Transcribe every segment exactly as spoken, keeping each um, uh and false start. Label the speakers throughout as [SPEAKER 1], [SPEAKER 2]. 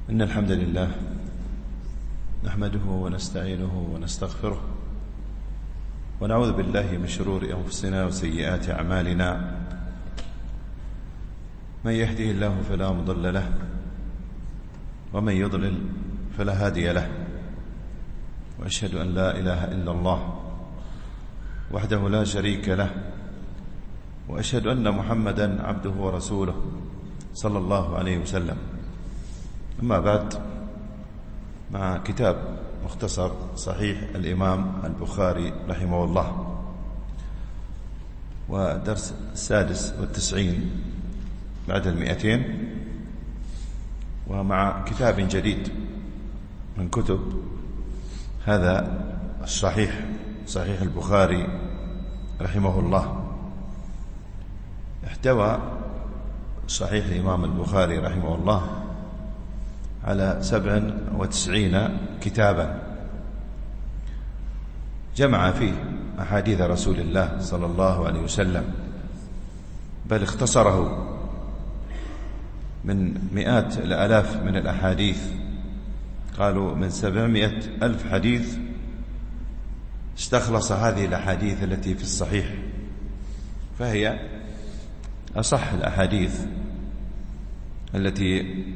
[SPEAKER 1] إن الحمد لله نحمده ونستعينه ونستغفره ونعوذ بالله من شرور أنفسنا وسيئات أعمالنا. من يهده الله فلا مضل له ومن يضلل فلا هادي له، وأشهد أن لا إله إلا الله وحده لا شريك له، وأشهد أن محمدا عبده ورسوله صلى الله عليه وسلم. أما بعد، مع كتاب مختصر صحيح الإمام البخاري رحمه الله، ودرس السادس والتسعين بعد المئتين، ومع كتاب جديد من كتب هذا الصحيح صحيح البخاري رحمه الله. احتوى صحيح الإمام البخاري رحمه الله على سبع وتسعين كتابا، جمع فيه أحاديث رسول الله صلى الله عليه وسلم، بل اختصره من مئات الآلاف من الأحاديث، قالوا من سبعمائة ألف حديث استخلص هذه الأحاديث التي في الصحيح، فهي أصح الأحاديث التي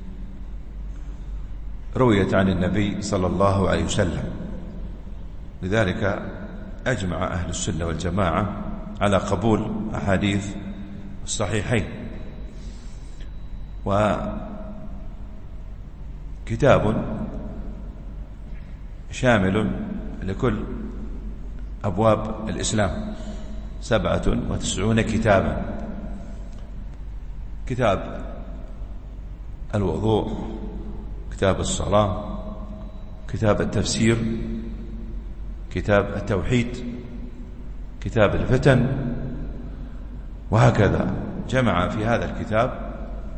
[SPEAKER 1] رويت عن النبي صلى الله عليه وسلم. لذلك أجمع أهل السنة والجماعة على قبول أحاديث الصحيحين. وكتاب شامل لكل أبواب الإسلام، سبعة وتسعون كتابا: كتاب الوضوء، كتاب الصلاة، كتاب التفسير، كتاب التوحيد، كتاب الفتن، وهكذا. جمع في هذا الكتاب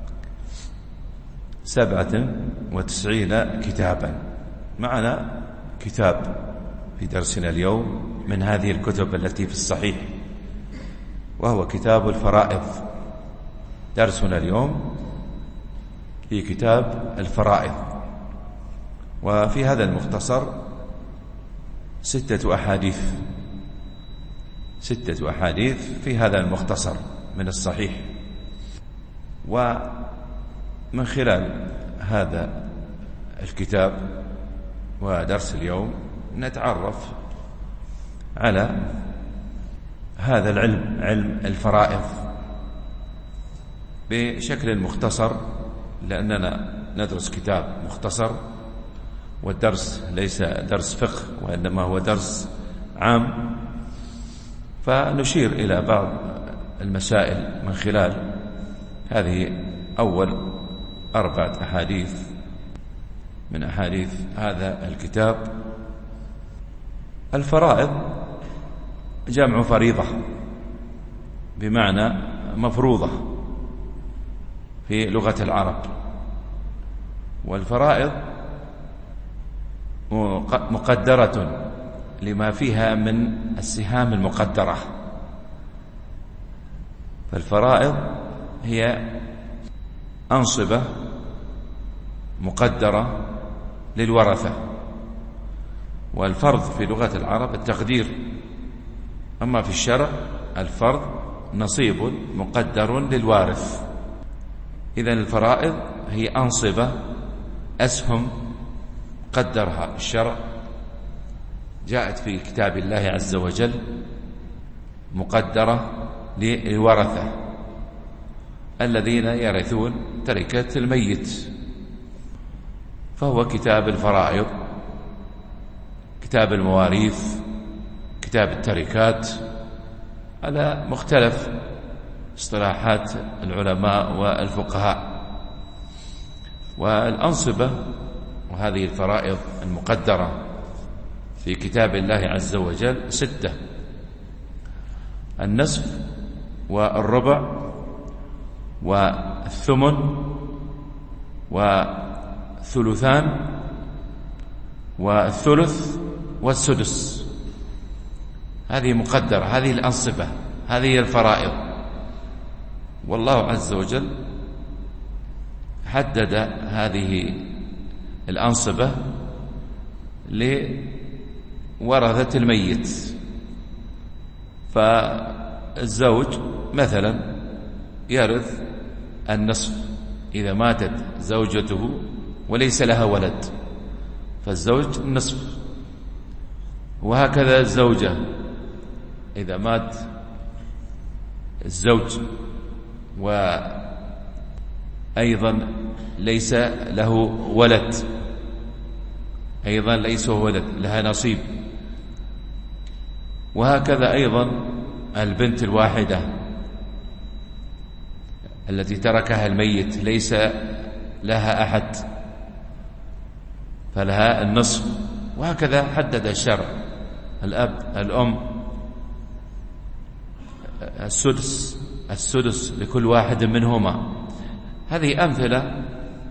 [SPEAKER 1] سبعة وتسعين كتابا. معنا كتاب في درسنا اليوم من هذه الكتب التي في الصحيح، وهو كتاب الفرائض. درسنا اليوم في كتاب الفرائض، وفي هذا المختصر ستة أحاديث ستة أحاديث في هذا المختصر من الصحيح. ومن خلال هذا الكتاب ودرس اليوم نتعرف على هذا العلم، علم الفرائض، بشكل مختصر، لأننا ندرس كتاب مختصر، والدرس ليس درس فقه وإنما هو درس عام، فنشير إلى بعض المسائل من خلال هذه أول أربعة أحاديث من أحاديث هذا الكتاب. الفرائض جمع فريضة، بمعنى مفروضة في لغة العرب. والفرائض مقدرة لما فيها من السهام المقدرة. فالفرائض هي أنصبة مقدرة للورثة، والفرض في لغة العرب التقدير، أما في الشرع الفرض نصيب مقدر للوارث. إذن الفرائض هي أنصبة، أسهم قدرها الشرع، جاءت في كتاب الله عز وجل، مقدرة للورثة الذين يرثون تركة الميت، فهو كتاب الفرائض، كتاب المواريث، كتاب التركات، على مختلف اصطلاحات العلماء والفقهاء. والأنصبة وهذه الفرائض المقدرة في كتاب الله عز وجل ستة: النصف والربع والثمن والثلثان والثلث والسدس. هذه مقدرة، هذه الأنصبة، هذه الفرائض. والله عز وجل حدد هذه
[SPEAKER 2] الأنصبة لورثة الميت. فالزوج مثلا يرث النصف إذا ماتت زوجته وليس لها ولد، فالزوج النصف. وهكذا الزوجة إذا مات الزوج وأيضا ليس له ولد، أيضا ليس ولد لها نصيب. وهكذا أيضا البنت الواحدة التي تركها الميت ليس لها أحد فلها النصف. وهكذا حدد الشرع. الأب الأم السدس السدس لكل واحد منهما. هذه أمثلة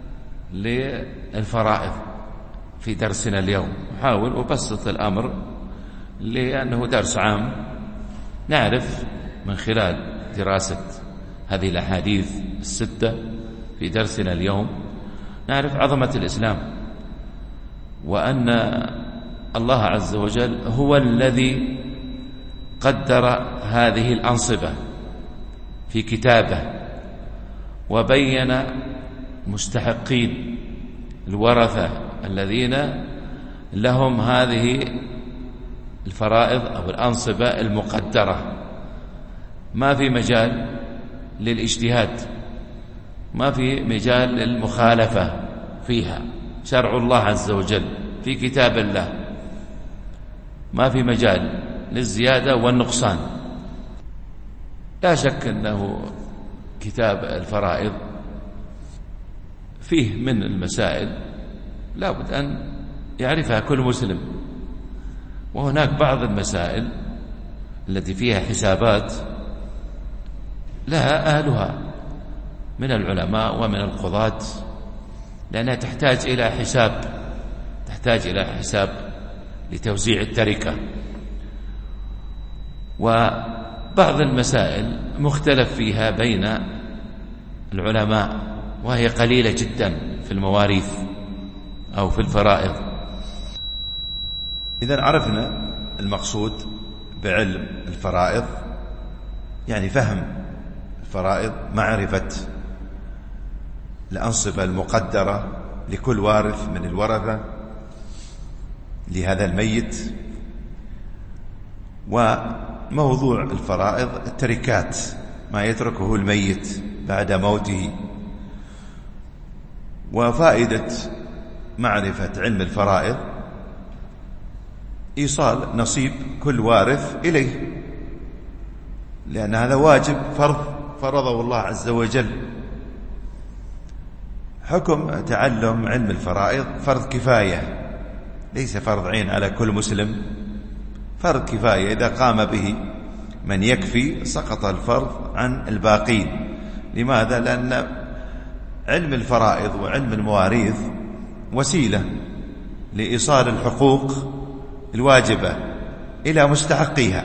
[SPEAKER 2] للفرائض في درسنا اليوم. أحاول أبسط الأمر لأنه درس عام، نعرف من خلال دراسة هذه الأحاديث الستة في درسنا اليوم نعرف عظمة الإسلام، وأن الله عز وجل هو الذي قدر هذه الأنصبة في كتابه، وبين مستحقين الورثة الذين لهم هذه الفرائض أو الأنصبة المقدرة. ما في مجال للاجتهاد، ما في مجال للمخالفة فيها. شرع الله عز وجل في كتاب الله، ما في مجال للزيادة والنقصان. لا شك أنه كتاب الفرائض فيه من المسائل لا بد أن يعرفها كل مسلم، وهناك بعض المسائل التي فيها حسابات لها أهلها من العلماء ومن القضاة، لأنها تحتاج إلى حساب، تحتاج إلى حساب لتوزيع التركة. وبعض المسائل مختلف فيها بين العلماء، وهي قليلة جدا في المواريث أو في الفرائض.
[SPEAKER 1] إذن عرفنا المقصود بعلم الفرائض، يعني فهم الفرائض، معرفة الأنصبة المقدرة لكل وارث من الورثة لهذا الميت. وموضوع الفرائض التركات، ما يتركه الميت بعد موته. وفائدة معرفة علم الفرائض إيصال نصيب كل وارث إليه، لأن هذا واجب فرض فرضه الله عز وجل. حكم تعلم علم الفرائض فرض كفاية، ليس فرض عين على كل مسلم، فرض كفاية. إذا قام به من يكفي سقط الفرض عن الباقين. لماذا؟ لأن علم الفرائض وعلم المواريث وسيلة لإيصال الحقوق الواجبة إلى مستحقيها.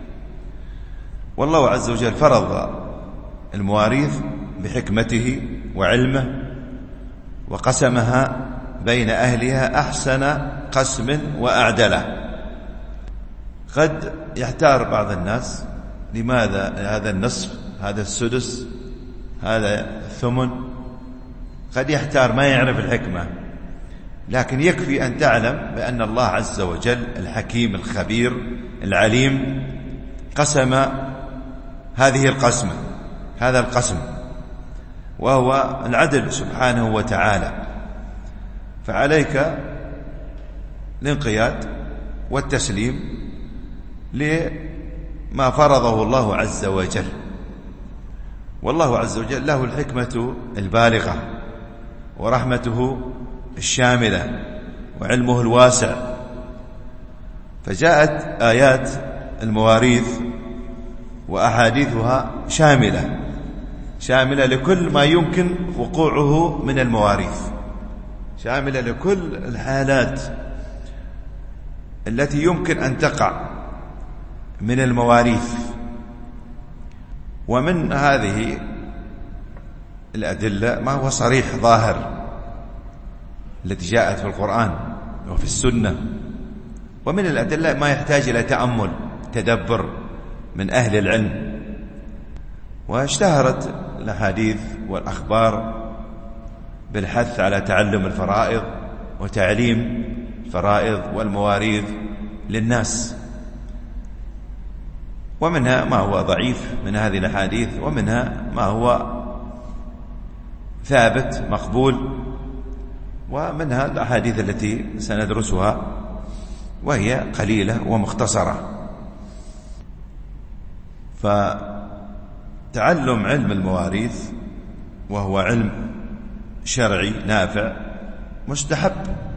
[SPEAKER 1] والله عز وجل فرض المواريث بحكمته وعلمه، وقسمها بين أهلها أحسن قسم وأعدله. قد يحتار بعض الناس لماذا هذا النصف، هذا السدس، هذا الثمن، قد يحتار ما يعرف الحكمة. لكن يكفي أن تعلم بأن الله عز وجل الحكيم الخبير العليم قسم هذه القسمة، هذا القسم، وهو العدل سبحانه وتعالى. فعليك الانقياد والتسليم لما فرضه الله عز وجل. والله عز وجل له الحكمة البالغة، ورحمته الشاملة، وعلمه الواسع. فجاءت آيات المواريث وأحاديثها شاملة شاملة لكل ما يمكن وقوعه من المواريث، شاملة لكل الحالات التي يمكن أن تقع من المواريث. ومن هذه الأدلة ما هو صريح ظاهر التي جاءت في القرآن وفي السنة. ومن الأدلة ما يحتاج إلى تأمل تدبر من أهل العلم. واشتهرت الأحاديث والأخبار بالحث على تعلم الفرائض وتعليم الفرائض والمواريث للناس، ومنها ما هو ضعيف من هذه الأحاديث، ومنها ما هو ثابت مقبول، ومنها الأحاديث التي سندرسها وهي قليلة ومختصرة. فتعلم علم المواريث وهو علم شرعي نافع مستحب،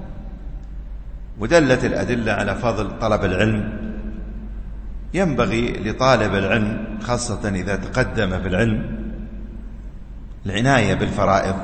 [SPEAKER 1] ودلت الأدلة على فضل طلب العلم. ينبغي لطالب العلم خاصة إذا تقدم في العلم العناية بالفرائض،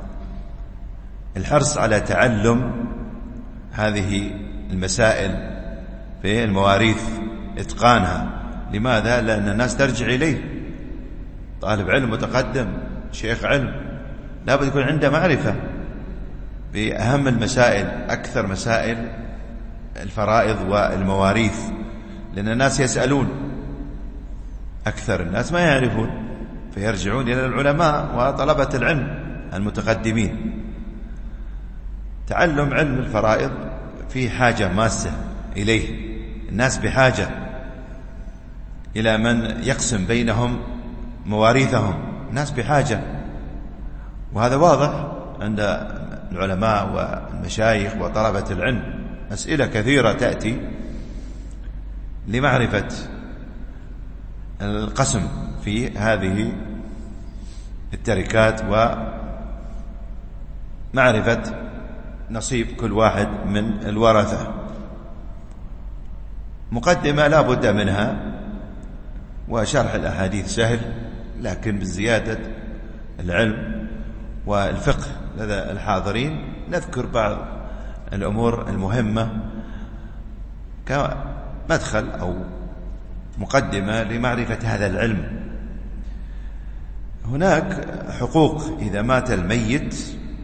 [SPEAKER 1] الحرص على تعلم هذه المسائل في المواريث، إتقانها. لماذا؟ لأن الناس ترجع إليه. طالب علم متقدم شيخ علم لابد يكون عنده معرفة بأهم المسائل، أكثر مسائل الفرائض والمواريث، لأن الناس يسألون، أكثر الناس ما يعرفون، فيرجعون إلى العلماء وطلبة العلم المتقدمين. تعلم علم الفرائض في حاجة ماسة إليه، الناس بحاجة إلى من يقسم بينهم مواريثهم، الناس بحاجة، وهذا واضح عند العلماء والمشايخ وطلبة العلم. أسئلة كثيرة تأتي لمعرفة القسم في هذه التركات ومعرفة نصيب كل واحد من الورثة. مقدمة لا بد منها، وشرح الأحاديث سهل، لكن بزيادة العلم والفقه لدى الحاضرين نذكر بعض الأمور المهمة كمدخل أو مقدمة لمعرفة هذا العلم. هناك حقوق إذا مات الميت،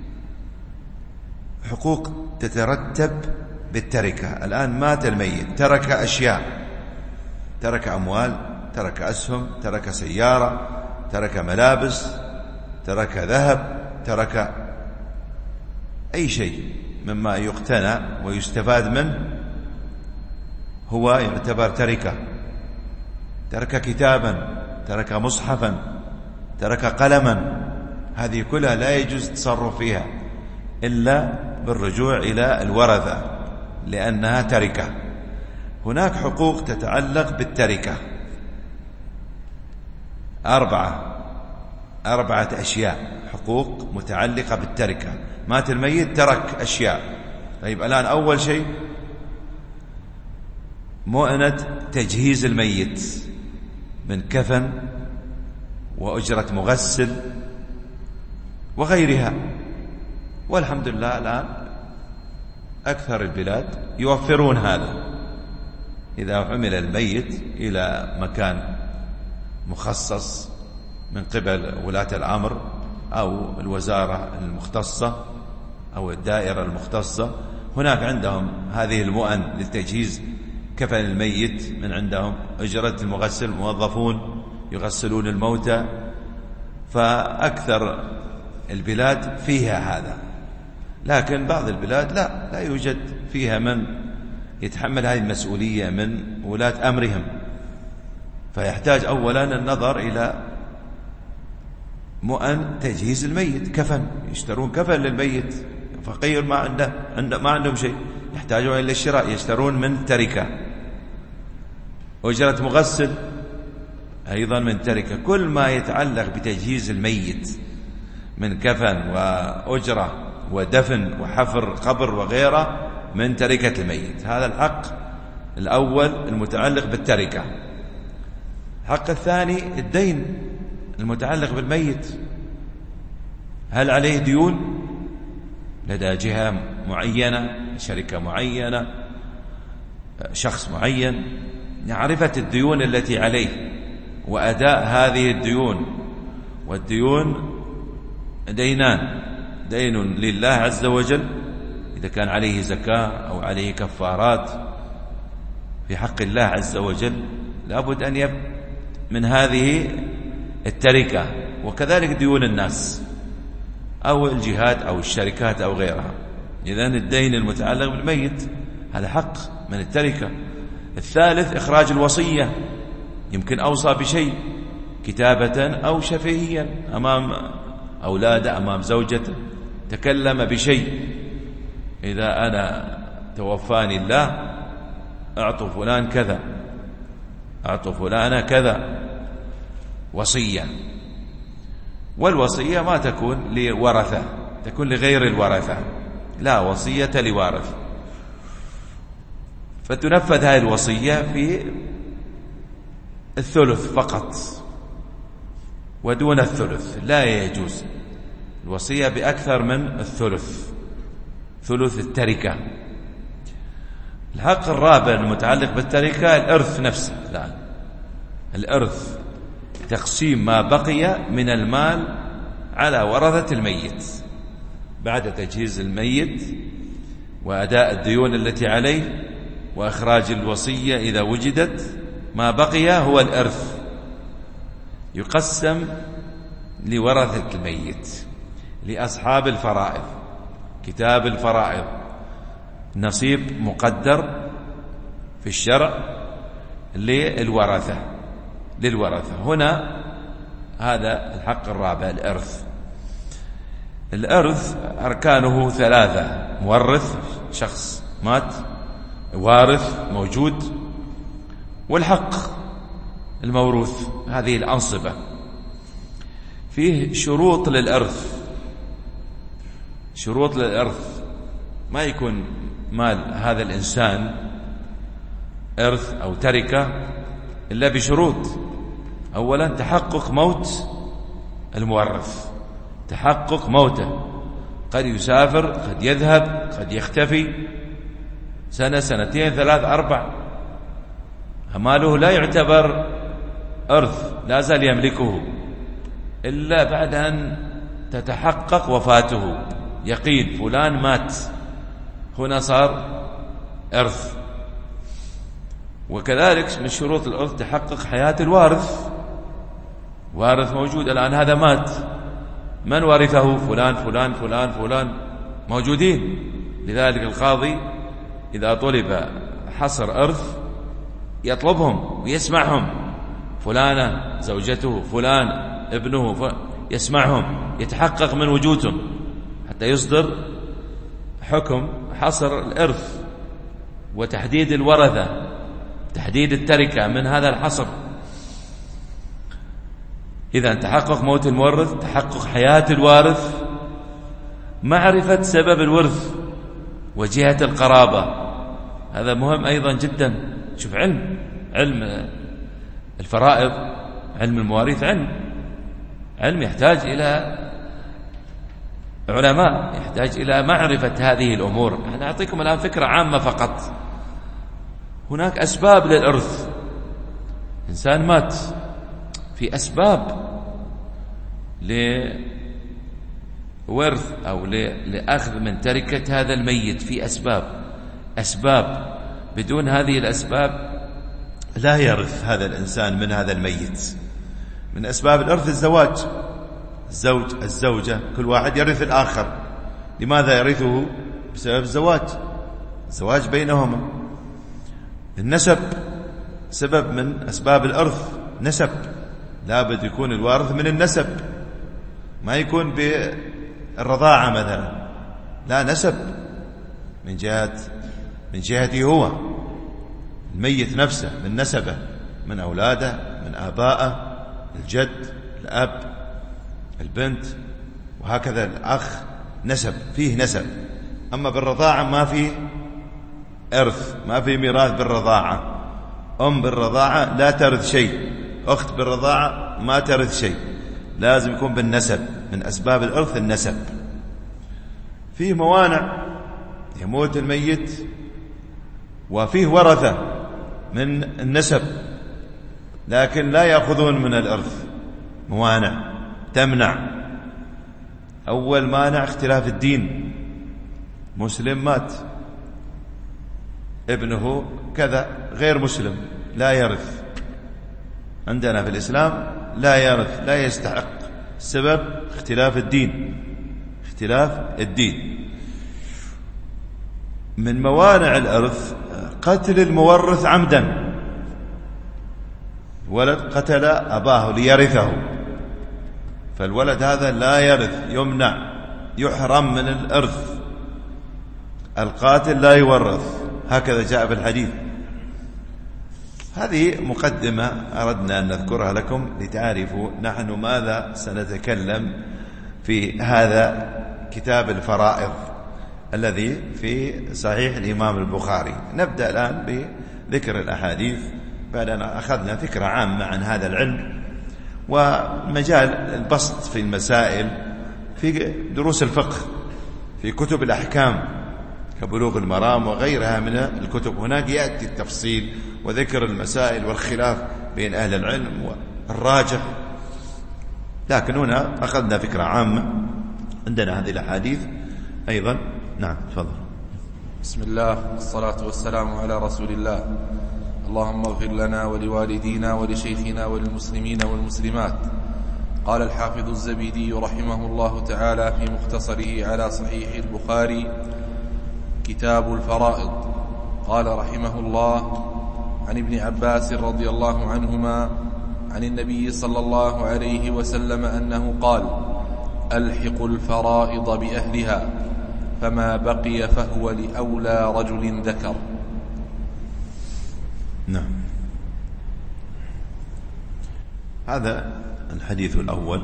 [SPEAKER 1] حقوق تترتب بالتركة. الآن مات الميت، ترك أشياء، ترك أموال، ترك أسهم، ترك سيارة، ترك ملابس، ترك ذهب، ترك أي شيء مما يقتنى ويستفاد منه هو يعتبر تركة. ترك كتابا، ترك مصحفا، ترك قلما، هذه كلها لا يجوز التصرف فيها إلا بالرجوع إلى الورثة لأنها تركة. هناك حقوق تتعلق بالتركة، أربعة أربعة أشياء، حقوق متعلقة بالتركة. مات الميت ترك أشياء. طيب الآن أول شيء مؤنة تجهيز الميت من كفن وأجرة مغسل وغيرها، والحمد لله الآن أكثر البلاد يوفرون هذا. إذا حمل الميت إلى مكان مخصص من قبل ولاة الأمر أو الوزارة المختصة أو الدائرة المختصة، هناك عندهم هذه المؤن للتجهيز كفن الميت، من عندهم أجرة المغسل، موظفون يغسلون الموتى، فأكثر البلاد فيها هذا. لكن بعض البلاد لا لا يوجد فيها من يتحمل هذه المسؤولية من ولاة أمرهم، فيحتاج أولا النظر إلى مؤن تجهيز الميت، كفن، يشترون كفن للميت. فقير ما عنده, عنده ما عندهم شيء، يحتاجون إلى الشراء، يشترون من تركة. أجرة مغسل أيضا من تركة. كل ما يتعلق بتجهيز الميت من كفن وأجرة ودفن وحفر قبر وغيره من تركة الميت. هذا الحق الأول المتعلق بالتركة. الحق الثاني الدين المتعلق بالميت، هل عليه ديون لدى جهة معينة، شركة معينة، شخص معين؟ معرفة الديون التي عليه وأداء هذه الديون. والديون دينان، دين لله عز وجل
[SPEAKER 2] إذا كان عليه زكاة أو عليه كفارات في حق الله عز وجل لابد أن يب من هذه التركة، وكذلك ديون الناس أو الجهات أو الشركات أو غيرها. إذن الدين المتعلق بالميت هذا حق من التركة. الثالث إخراج الوصية، يمكن أوصى بشيء كتابة أو شفهيا أمام أولاده أمام زوجته، تكلم بشيء إذا أنا توفاني الله أعطوا فلان كذا، أعطوا فلان كذا، وصية. والوصية ما تكون لورثة، تكون لغير الورثة، لا وصية لوارث، فتنفذ هذه الوصية في الثلث فقط ودون الثلث، لا يجوز الوصية بأكثر من الثلث، ثلث التركة. الحق الرابع المتعلق بالتركة الإرث نفسه، لا الإرث تقسيم ما بقي من المال على ورثة الميت بعد تجهيز الميت وأداء الديون التي عليه وإخراج الوصية إذا وجدت. ما بقي هو الإرث، يقسم لورثة الميت لأصحاب الفرائض، كتاب الفرائض نصيب مقدر في الشرع للورثة للورثة هنا هذا الحق الرابع الإرث. الإرث أركانه ثلاثة: مورث شخص مات، وارث موجود، والحق الموروث. هذه الأنصبة فيه شروط للإرث، شروط للإرث، ما يكون مال هذا الإنسان إرث أو تركة إلا بشروط. أولا تحقق موت المورث، تحقق موته، قد يسافر، قد يذهب، قد يختفي سنة سنتين ثلاث أربع، ماله لا يعتبر إرث، لا زال يملكه إلا بعد أن تتحقق وفاته، يقين فلان مات، هنا صار إرث. وكذلك من شروط الإرث تحقق حياة الوارث، وارث موجود الآن هذا مات، من ورثه؟ فلان فلان فلان فلان موجودين. لذلك القاضي إذا طلب حصر إرث يطلبهم ويسمعهم، فلانة زوجته، فلان ابنه، فلان يسمعهم، يتحقق من وجودهم حتى يصدر حكم حصر الإرث وتحديد الورثة، تحديد التركة من هذا الحصر. إذا تحقق موت المورث، تحقق حياة الوارث، معرفة سبب الورث وجهة القرابة، هذا مهم أيضا جدا. شوف علم علم الفرائض، علم المواريث، علم علم يحتاج إلى علماء، يحتاج إلى معرفة هذه الأمور. أنا أعطيكم الآن فكرة عامة فقط. هناك أسباب للإرث، إنسان مات، في أسباب لورث أو لأخذ من تركة هذا الميت، في أسباب أسباب بدون هذه الأسباب
[SPEAKER 1] لا يرث هذا الإنسان من هذا الميت. من أسباب الإرث الزواج، الزوج الزوجة كل واحد يرث الآخر. لماذا يرثه؟ بسبب الزواج، الزواج بينهما. النسب سبب من أسباب الإرث، نسب، لابد يكون الوارث من النسب، ما يكون بالرضاعة مثلا، لا، نسب من جهة من جهته هو الميت نفسه، من نسبه، من أولاده، من آبائه، الجد، الأب، البنت، وهكذا الأخ، نسب، فيه نسب. أما بالرضاعة ما فيه إرث، ما فيه ميراث بالرضاعة. أم بالرضاعة لا ترث شيء، أخت بالرضاعة ما ترث شيء، لازم يكون بالنسب. من أسباب الإرث النسب. فيه موانع، يموت الميت وفيه ورثة من النسب لكن لا يأخذون من الإرث، موانع تمنع. أول مانع اختلاف الدين، مسلم مات، ابنه كذا غير مسلم لا يرث. عندنا في الإسلام لا يرث، لا يستحق. السبب اختلاف الدين، اختلاف الدين. من موانع الإرث قتل المورث عمدا، ولد قتل أباه ليرثه، فالولد هذا لا يرث، يمنع، يحرم من الإرث. القاتل لا يورث، هكذا جاء في الحديث. هذه مقدمة أردنا أن نذكرها لكم لتعرفوا نحن ماذا سنتكلم في هذا كتاب الفرائض الذي في صحيح الإمام البخاري. نبدأ الآن بذكر الأحاديث بعد أن أخذنا فكرة عامة عن هذا العلم، ومجال البسط في المسائل في دروس الفقه في كتب الأحكام كبلوغ المرام وغيرها من الكتب. هناك يأتي التفصيل وذكر المسائل والخلاف بين أهل العلم والراجح، لكن هنا أخذنا فكرة عامة. عندنا هذه الأحاديث أيضا. نعم تفضل.
[SPEAKER 3] بسم الله والصلاة والسلام على رسول الله. اللهم اغفر لنا ولوالدينا ولشيخنا وللمسلمين والمسلمات. قال الحافظ الزبيدي رحمه الله تعالى في مختصره على صحيح البخاري كتاب الفرائض، قال رحمه الله: عن ابن عباس رضي الله عنهما عن النبي صلى الله عليه وسلم أنه قال: ألحقوا الفرائض بأهلها، فما بقي فهو لأولى رجل ذكر.
[SPEAKER 1] نعم. هذا الحديث الأول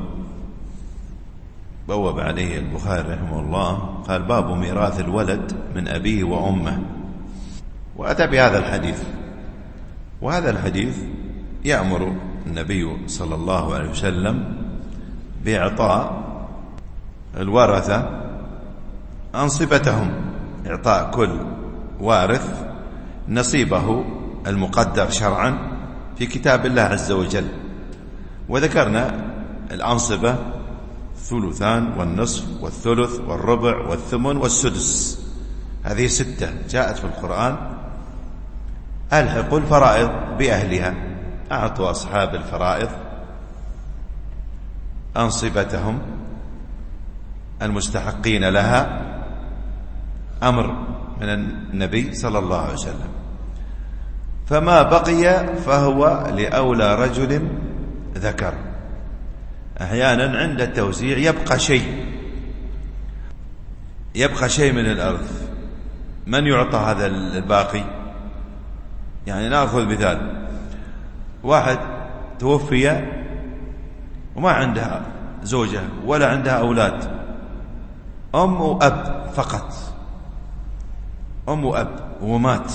[SPEAKER 1] بوب عليه البخاري رحمه الله، قال: باب ميراث الولد من أبيه وأمه، وأتى بهذا الحديث. وهذا الحديث يأمر النبي صلى الله عليه وسلم بإعطاء الورثة أنصبتهم، إعطاء كل وارث نصيبه المقدر شرعا في كتاب الله عز وجل. وذكرنا الأنصبة: ثلثان والنصف والثلث والربع والثمن والسدس. هذه ستة جاءت في القرآن. ألحقوا الفرائض بأهلها، أعطوا أصحاب الفرائض أنصبتهم المستحقين لها، أمر من النبي صلى الله عليه وسلم. فما بقي فهو لأولى رجل ذكر. أحيانا عند التوزيع يبقى شيء، يبقى شيء من الأرض، من يعطى هذا الباقي؟ يعني نأخذ مثال: واحد توفي وما عندها زوجة ولا عندها أولاد، أم وأب فقط، أم وأب ومات،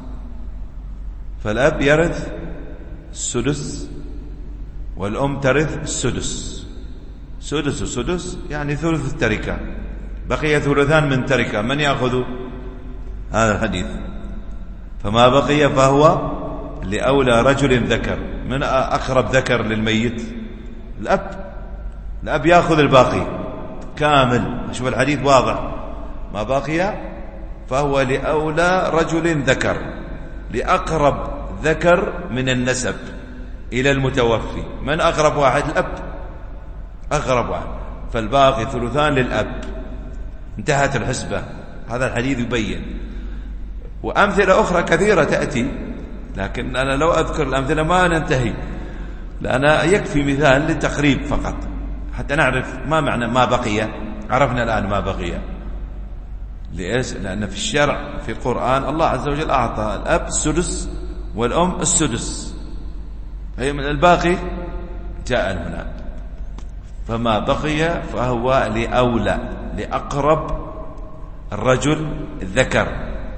[SPEAKER 1] فالأب يرث السدس والأم ترث السدس. سدس وسدس يعني ثلث التركة، بقي ثلثان من تركة، من يأخذ هذا الحديث؟ فما بقي فهو لأولى رجل ذكر. من أقرب ذكر للميت؟ الأب. الأب يأخذ الباقي كامل. شوف الحديث واضح: ما بقي فهو لأولى رجل ذكر، لأقرب ذكر من النسب إلى المتوفي. من أقرب واحد؟ الأب، أقرب واحد، فالباقي ثلثان للأب. انتهت الحسبة. هذا الحديث يبين. وأمثلة أخرى كثيرة تأتي، لكن أنا لو أذكر الأمثلة ما ننتهي، لأن يكفي مثال للتقريب فقط حتى نعرف ما معنى ما بقي. عرفنا الآن ما بقي. ليش؟ لأن في الشرع في القرآن الله عز وجل أعطى الأب السدس والأم السدس، هي من الباقي جاء هنا. فما بقي فهو لأولى، لأقرب الرجل ذكر،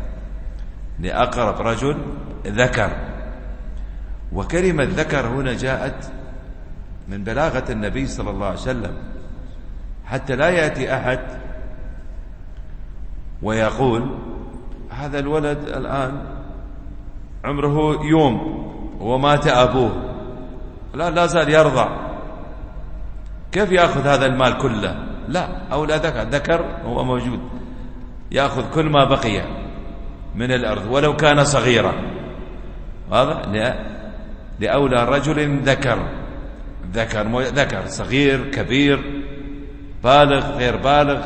[SPEAKER 1] لأقرب رجل ذكر. وكلمة ذكر هنا جاءت من بلاغة النبي صلى الله عليه وسلم، حتى لا يأتي أحد ويقول: هذا الولد الآن عمره يوم ومات أبوه، لا لا زال يرضع، كيف يأخذ هذا المال كله؟ لا، أولى ذكر، ذكر هو موجود.
[SPEAKER 2] يأخذ كل ما بقي من الأرض ولو كان صغيرا. واضح؟ لأولى رجل ذكر ذكر ذكر صغير كبير بالغ غير بالغ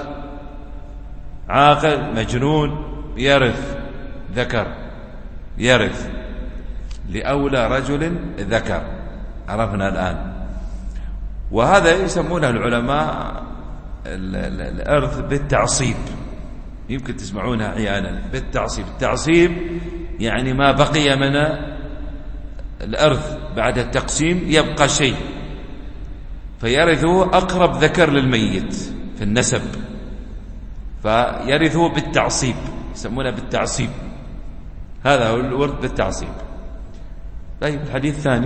[SPEAKER 2] عاقل مجنون يرث، ذكر يرث لأولى رجل ذكر. عرفنا الآن. وهذا يسمونه العلماء الإرث بالتعصيب، يمكن تسمعونها أحيانا بالتعصيب. التعصيب يعني ما بقي من الإرث بعد التقسيم يبقى شيء فيرثه أقرب ذكر للميت في النسب، فيرثه بالتعصيب، يسمونه بالتعصيب. هذا هو الورث بالتعصيب. طيب الحديث الثاني.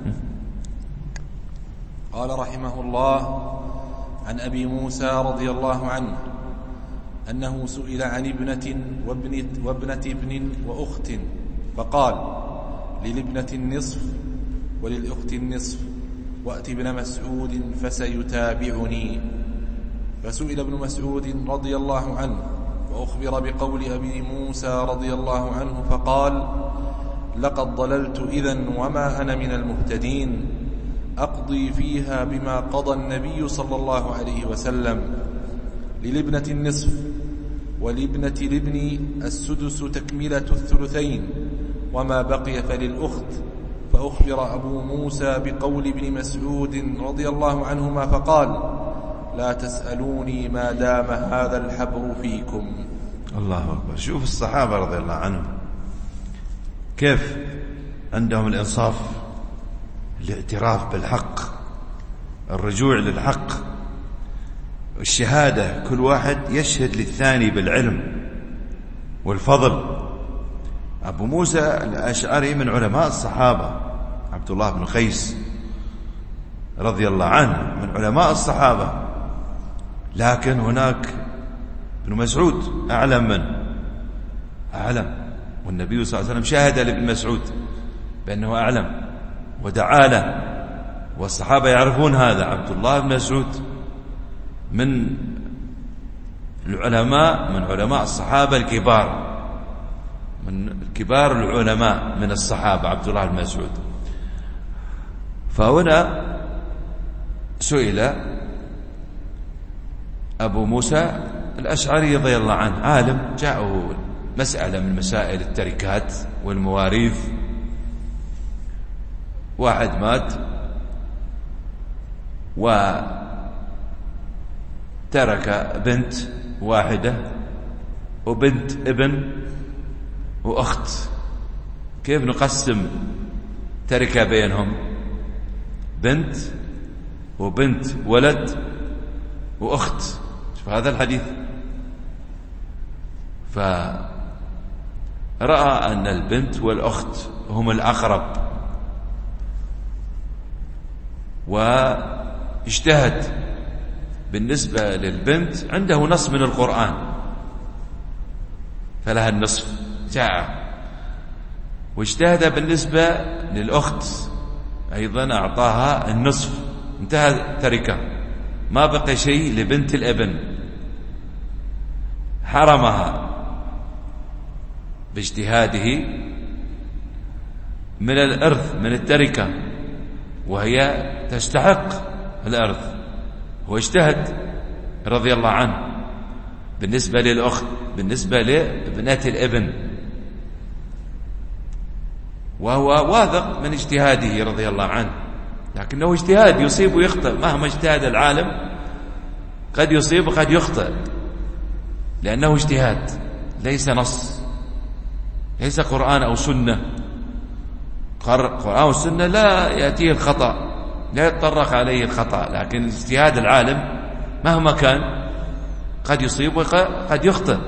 [SPEAKER 3] قال رحمه الله: عن أبي موسى رضي الله عنه أنه سئل عن ابنة وابنة, وابنة ابن وأخت فقال: للابنة النصف وللأخت النصف، وأت ابن مسعود فسيتابعني. فسئل ابن مسعود رضي الله عنه وأخبر بقول أبي موسى رضي الله عنه فقال: لقد ضللت إذن وما أنا من المهتدين، أقضي فيها بما قضى النبي صلى الله عليه وسلم: للابنة النصف ولابنة الابن السدس تكملة الثلثين، وما بقي فللأخت. فأخبر أبو موسى بقول ابن مسعود رضي الله عنهما فقال: لا تسألوني ما دام هذا الحبر فيكم.
[SPEAKER 1] الله أكبر. شوف الصحابة رضي الله عنهم كيف عندهم الإنصاف، الاعتراف بالحق، الرجوع للحق، الشهادة، كل واحد يشهد للثاني بالعلم والفضل. أبو موسى الأشعري من علماء الصحابة، عبد الله بن قيس رضي الله عنه من علماء الصحابة، لكن هناك ابن مسعود أعلم من أعلم، والنبي صلى الله عليه وسلم شهد لابن مسعود بأنه أعلم ودعا له، والصحابة يعرفون هذا. عبد الله بن مسعود من العلماء، من علماء الصحابة الكبار، من كبار العلماء من الصحابة عبد الله بن مسعود. فهنا سئل أبو موسى الأشعري رضي الله عنه، عالم، جاءه مسألة من مسائل التركات والمواريث، واحد مات وترك بنت واحدة وبنت ابن وأخت، كيف نقسم تركة بينهم؟ بنت وبنت ولد وأخت. شوف هذا الحديث. فرأى أن البنت والأخت هم الأقرب، واجتهد بالنسبة للبنت، عنده نص من القرآن فلها النصف جاء، واجتهد بالنسبة للأخت أيضا أعطاها النصف، انتهى تركة، ما بقي شيء لبنت الابن، حرمها باجتهاده من الإرث، من التركة، وهي تستحق الإرث، هو اجتهد رضي الله عنه بالنسبة للأخت، بالنسبة لابنة الابن، وهو واثق من اجتهاده رضي الله عنه، لكنه اجتهاد يصيب ويخطئ، مهما اجتهد العالم قد يصيب وقد يخطئ، لأنه اجتهاد ليس نص، ليس قرآن أو سنة. قرآن والسنة لا يأتيه الخطأ، لا يتطرق عليه الخطأ، لكن اجتهاد العالم مهما كان قد يصيب وقد يخطئ.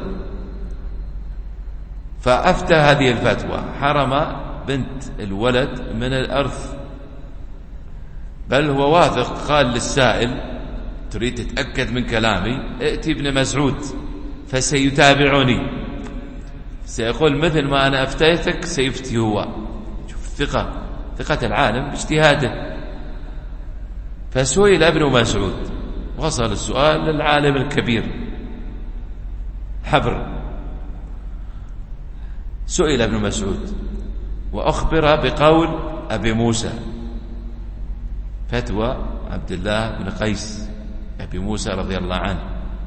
[SPEAKER 1] فأفتى هذه الفتوى، حرم بنت الولد من الأرث، بل هو واثق، قال للسائل: تريد تتأكد من كلامي؟ ائتي ابن مسعود فسيتابعني، سيقول مثل ما أنا أفتيتك سيفتي هو. شوف الثقة، ثقة العالم باجتهاده. فسئل ابن مسعود، وصل السؤال للعالم الكبير،
[SPEAKER 2] حبر. سئل ابن مسعود وأخبر بقول أبي موسى، فتوى عبد الله بن قيس أبي موسى رضي الله عنه،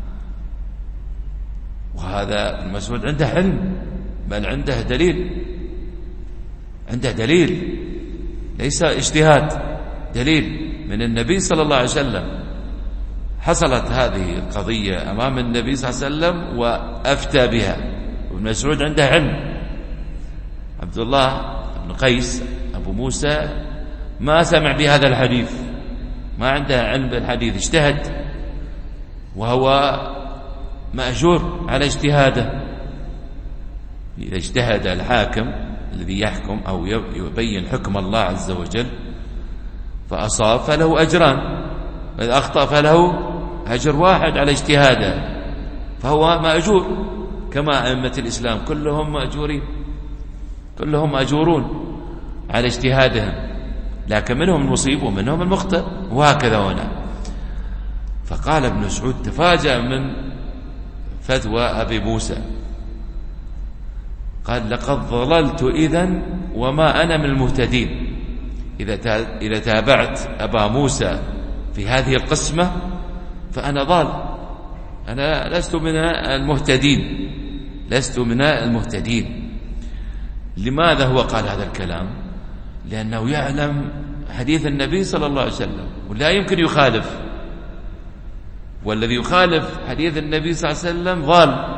[SPEAKER 2] وهذا ابن مسعود عنده علم، بل عنده دليل، عنده دليل ليس اجتهاد، دليل من النبي صلى الله عليه وسلم. حصلت هذه القضية أمام النبي صلى الله عليه وسلم وأفتى بها، وابن مسعود عنده علم. عبد الله بن قيس أبو موسى ما سمع بهذا الحديث، ما عنده علم بالحديث، اجتهد وهو مأجور على اجتهاده. إذا اجتهد الحاكم الذي يحكم أو يبين حكم الله عز وجل فأصاب فله أجران، وإذا أخطأ فله أجر واحد على اجتهاده، فهو مأجور كما أئمة الإسلام كلهم مأجورين، كلهم مأجورون على اجتهادهم، لكن منهم المصيب ومنهم المخطئ، وهكذا هنا. فقال ابن مسعود تفاجأ من فتوى أبي موسى، قال لقد ضللت إذن وما أنا من المهتدين. إذا تابعت أبا موسى في هذه القسمة فأنا ضال، أنا لست من المهتدين، لست من المهتدين. لماذا هو قال هذا الكلام؟ لأنه يعلم حديث النبي صلى الله عليه وسلم ولا يمكن يخالف، والذي يخالف حديث النبي صلى الله عليه وسلم ضال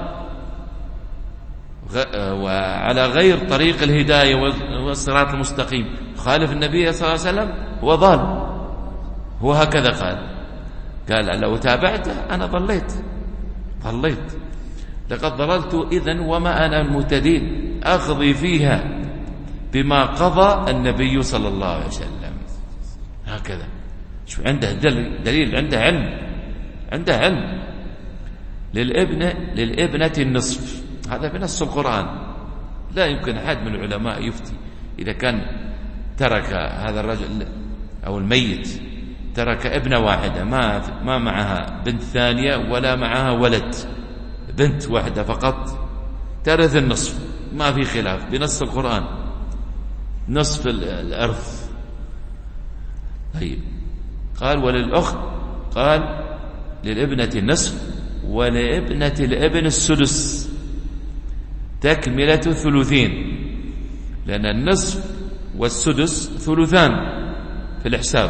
[SPEAKER 2] وعلى غير طريق الهداية والصراط المستقيم. يخالف النبي صلى الله عليه وسلم هو ضال، هو هكذا قال، قال لو تابعته أنا ضليت ضليت لقد ضللت إذن وما أنا المهتدين، أقضي فيها بما قضى النبي صلى الله عليه وسلم. هكذا شو عنده دليل، عنده علم، عنده علم. للابنة للابنة النصف، هذا بنص القرآن، لا يمكن أحد من العلماء يفتي إذا كان ترك هذا الرجل أو الميت ترك ابنة واحدة ما ما معها بنت ثانية ولا معها ولد، بنت واحدة فقط، ترث النصف، ما في خلاف بنص القرآن، نصف الأرث. طيب قال وللأخت، قال للابنة النصف ولابنة الابن السدس تكملة ثلثين، لأن النصف والسدس ثلثان في الحساب،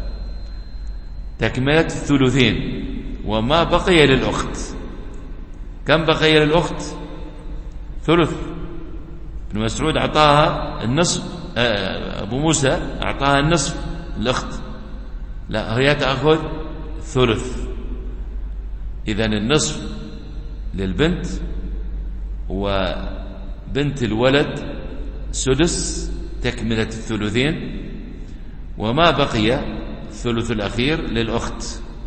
[SPEAKER 2] تكملة الثلثين. وما بقي للأخت، كم بقي للأخت؟ ثلث. ابن مسعود أعطاها النصف، أبو موسى أعطاها النصف الأخت، لا هي تأخذ ثلث. إذن النصف للبنت وبنت الولد سدس تكملة الثلثين، وما بقي الثلث الأخير للأخت.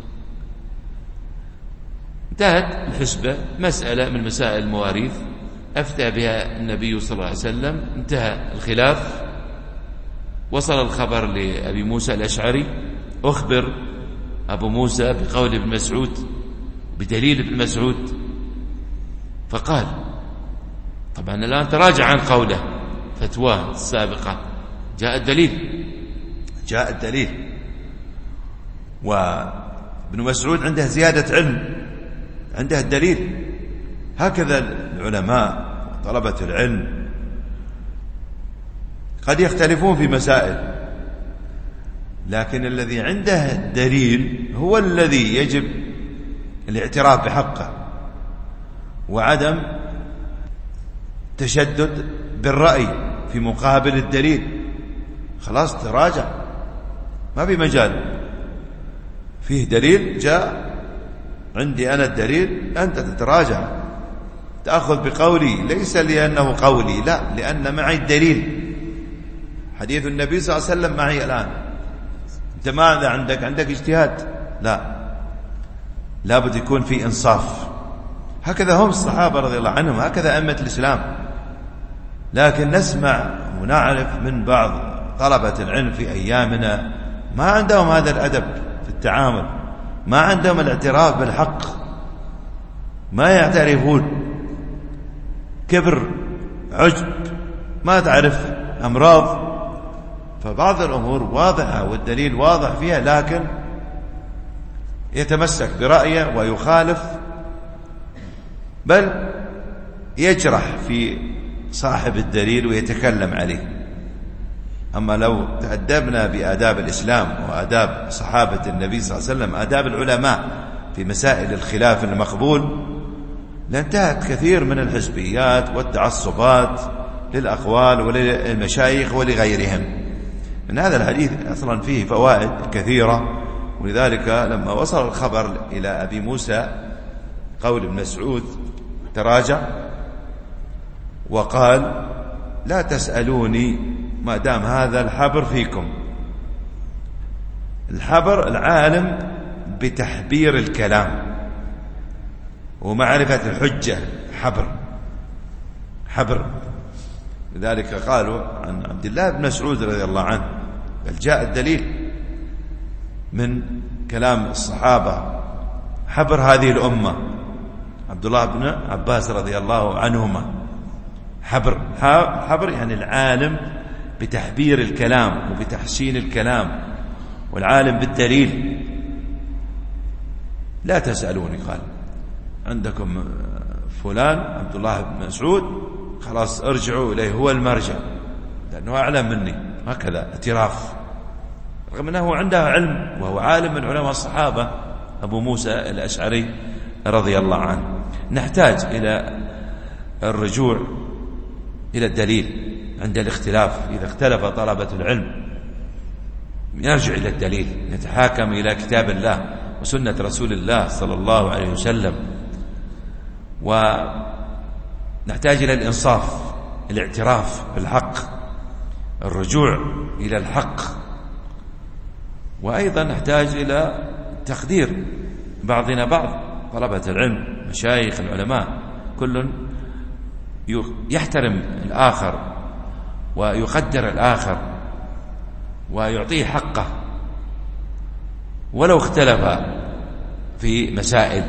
[SPEAKER 2] انتهت الحسبة، مسألة من مسائل المواريث أفتى بها النبي صلى الله عليه وسلم، انتهى الخلاف. وصل الخبر لأبي موسى الأشعري، أخبر أبو موسى بقول ابن مسعود بدليل ابن مسعود، فقال طبعا الآن تراجع عن قوله فتواه السابقة، جاء الدليل،
[SPEAKER 1] جاء الدليل. وابن مسعود عنده زيادة علم، عنده الدليل. هكذا العلماء طلبة العلم قد يختلفون في مسائل، لكن الذي عنده الدليل هو الذي يجب الاعتراف بحقه، وعدم تشدد بالرأي في مقابل الدليل. خلاص تراجع، ما في مجال، فيه دليل جاء عندي أنا الدليل، أنت تتراجع، تأخذ بقولي ليس لأنه قولي، لا، لأن معي الدليل، حديث النبي صلى الله عليه وسلم معي الآن. أنت ماذا عندك؟ عندك اجتهاد، لا، لابد يكون في إنصاف. هكذا هم الصحابة رضي الله عنهم، هكذا أئمة الإسلام. لكن نسمع ونعرف من بعض طلبة العلم في أيامنا ما عندهم هذا الأدب في التعامل، ما عندهم الاعتراف بالحق، ما يعترفون كبر، عجب، ما تعرف أمراض. فبعض الأمور واضحة والدليل واضح فيها، لكن يتمسك برأيه ويخالف، بل يجرح في صاحب الدليل ويتكلم عليه. أما لو تأدبنا بآداب الإسلام وآداب صحابة النبي صلى الله عليه وسلم، آداب العلماء في مسائل الخلاف المقبول، لانتهت كثير من الحزبيات والتعصبات للأقوال وللمشايخ ولغيرهم. من هذا الحديث أصلا فيه فوائد كثيرة، ولذلك لما وصل الخبر إلى أبي موسى قول ابن مسعود تراجع وقال: لا تسألوني ما دام هذا الحبر فيكم. الحبر العالم بتحبير الكلام ومعرفة الحجة، حبر حبر. لذلك قالوا عن عبد الله بن مسعود رضي الله عنه، بل جاء الدليل من كلام الصحابة: حبر هذه الأمة. عبد الله بن عباس رضي الله عنهما، حبر حبر يعني العالم بتحبير الكلام وبتحسين الكلام، والعالم بالدليل. لا تسألوني، قال عندكم فلان عبد الله بن مسعود، خلاص ارجعوا إليه، هو المرجع لأنه أعلم مني. هكذا اعتراف، رغم أنه عنده علم وهو عالم من علماء الصحابة، أبو موسى الأشعري رضي الله عنه. نحتاج إلى الرجوع إلى الدليل عند الاختلاف. إذا اختلف طلبة العلم نرجع إلى الدليل، نتحاكم إلى كتاب الله وسنة رسول الله صلى الله عليه وسلم، ونحتاج إلى الإنصاف، الاعتراف بالحق، الرجوع إلى الحق. وأيضا نحتاج إلى تقدير بعضنا بعض، طلبة العلم، مشايخ، العلماء، كل يحترم الآخر ويقدر الآخر ويعطيه حقه ولو اختلف في مسائل.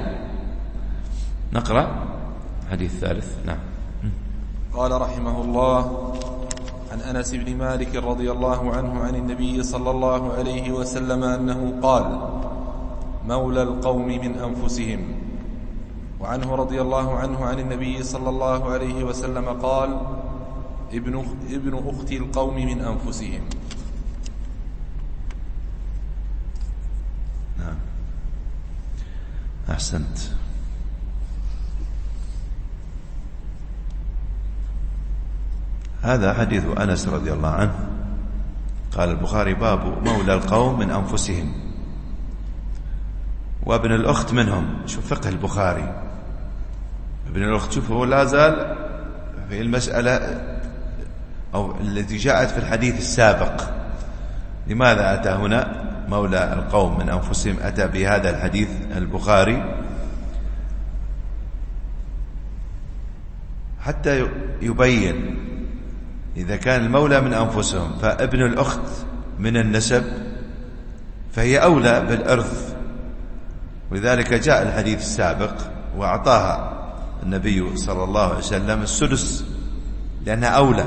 [SPEAKER 1] نقرأ حديث ثالث. نعم.
[SPEAKER 3] قال رحمه الله: عن أنس بن مالك رضي الله عنه عن النبي صلى الله عليه وسلم أنه قال: مولى القوم من أنفسهم. وعنه رضي الله عنه عن النبي صلى الله عليه وسلم قال: ابن, ابن أخت القوم من أنفسهم.
[SPEAKER 1] نعم، أحسنت. هذا حديث أنس رضي الله عنه. قال البخاري: باب مولى القوم من أنفسهم، وابن الأخت منهم. شوف فقه البخاري، ابن الأخت. شوف هو لا زال في المسألة أو التي جاءت في الحديث السابق. لماذا أتى هنا مولى القوم من أنفسهم؟ أتى بهذا الحديث البخاري حتى يبين إذا كان المولى من أنفسهم فابن الأخت من النسب فهي أولى بالإرث. ولذلك جاء الحديث السابق وأعطاها النبي صلى الله عليه وسلم السدس لأنها أولى.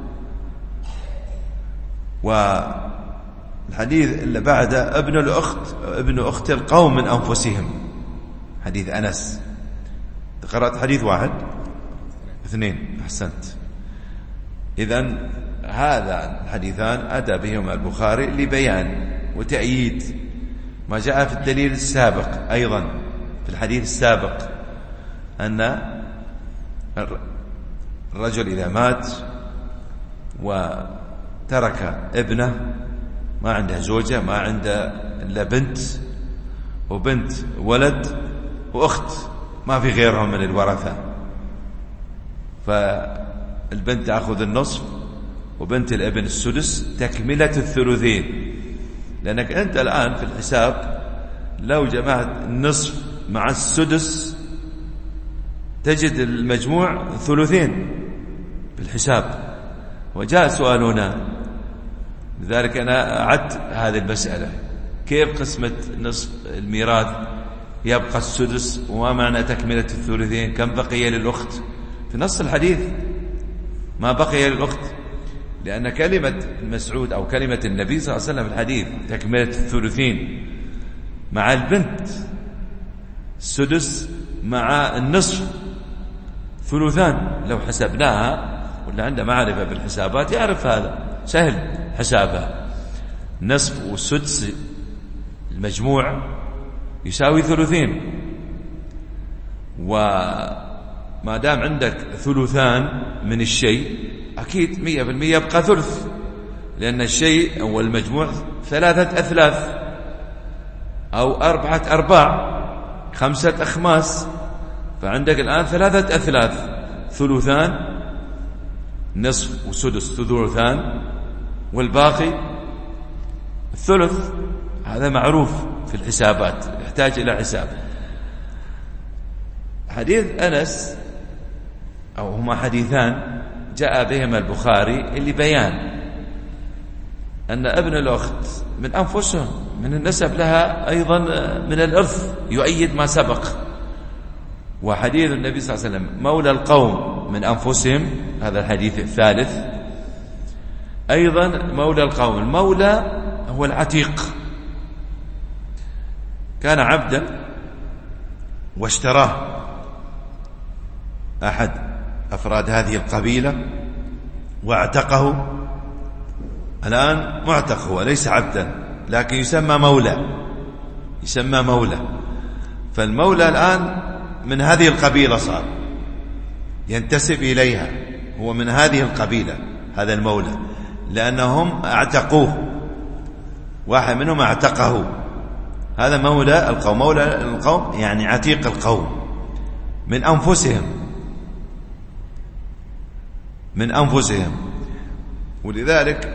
[SPEAKER 1] والحديث اللي بعده ابن الأخت ابن أخت القوم من أنفسهم، حديث أنس. قرأت حديث واحد اثنين، أحسنت. إذن هذا الحديثان أتى بهما البخاري لبيان وتأييد ما جاء في الدليل السابق. أيضا في الحديث السابق أن الرجل إذا مات وترك ابنه، ما عنده زوجة، ما عنده إلا بنت، وبنت ولد وأخت، ما في غيرهم من الورثة، فالبنت تأخذ النصف وبنت الابن السدس، تكملة الثلثين. لأنك أنت الآن في الحساب لو جمعت النصف مع السدس تجد المجموع ثلثين في الحساب. وجاء سؤال هنا، لذلك أنا أعدت هذه المسألة: كيف قسمة نصف الميراث؟ يبقى السدس، وما معنى تكملة الثلثين؟ كم بقي للأخت؟
[SPEAKER 2] في نص الحديث ما بقي للأخت، لأن كلمة مسعود أو كلمة النبي صلى الله عليه وسلم في الحديث تكملة الثلثين مع البنت السدس مع النصف ثلثان. لو حسبناها ولا عنده معرفة بالحسابات يعرف هذا، سهل حسابها. نصف والسدس المجموع يساوي ثلثين، وما دام عندك ثلثان من الشيء أكيد مية بالمية يبقى ثلث، لأن الشيء أو المجموع ثلاثة أثلاث أو أربعة أرباع خمسة أخماس، فعندك الآن ثلاثة أثلاث، ثلثان نصف وسدس ثلثان، والباقي الثلث. هذا معروف في الحسابات، يحتاج إلى حساب. حديث أنس أو هما حديثان جاء بهما البخاري اللي بيان أن ابن الأخت من أنفسهم من النسب لها أيضا من الإرث يؤيد ما سبق. وحديث النبي صلى الله عليه وسلم مولى القوم من أنفسهم، هذا الحديث الثالث أيضا مولى القوم. المولى هو العتيق، كان عبدا واشتراه أحد أفراد هذه القبيلة واعتقه، الآن معتق، هو ليس عبدا لكن يسمى مولى، يسمى مولى. فالمولى الآن من هذه القبيلة صار ينتسب إليها، هو من هذه القبيلة هذا المولى، لأنهم اعتقوه، واحد منهم اعتقه، هذا مولى القوم. مولى القوم يعني عتيق القوم من أنفسهم، من أنفسهم. ولذلك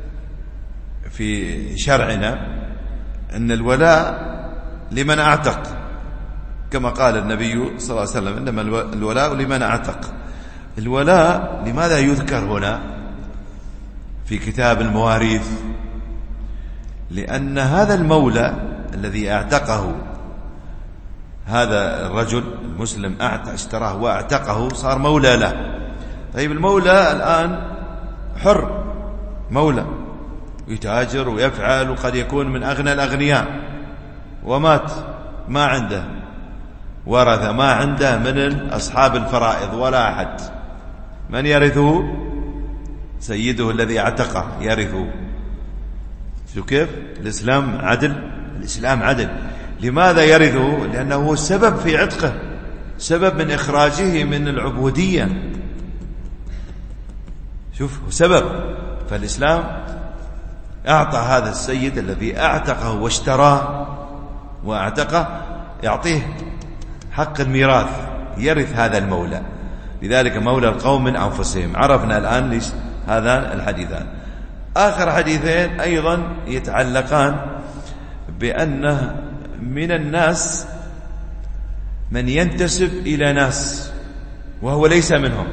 [SPEAKER 2] في شرعنا أن الولاء لمن أعتق، كما قال النبي صلى الله عليه وسلم إنما الولاء لمن أعتق. الولاء لماذا يذكر هنا في كتاب المواريث؟ لأن هذا المولى الذي اعتقه هذا الرجل المسلم اشتراه واعتقه صار مولى له. طيب المولى الآن حر، مولى يتاجر ويفعل، وقد يكون من أغنى الأغنياء ومات ما عنده ورثة، ما عنده من أصحاب الفرائض ولا أحد، من يرثه؟ سيده الذي اعتقه يرثه. شو كيف الإسلام عدل؟ الإسلام عدل. لماذا يرثه؟ لأنه هو السبب في عتقه، سبب من إخراجه من العبودية، شوف سبب. فالإسلام أعطى هذا السيد الذي أعتقه واشتراه وأعتقه، يعطيه حق الميراث، يرث هذا المولى. لذلك مولى القوم من أنفسهم. عرفنا الآن ليش هذان الحديثان. آخر حديثين أيضا يتعلقان بأن من الناس من ينتسب إلى ناس وهو ليس منهم،